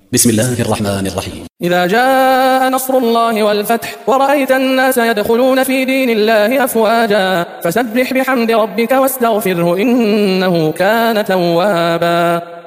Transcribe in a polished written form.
بسم الله الرحمن الرحيم. إذا جاء نصر الله والفتح ورأيت الناس يدخلون في دين الله أفواجا فسبح بحمد ربك واستغفره إنه كان توابا.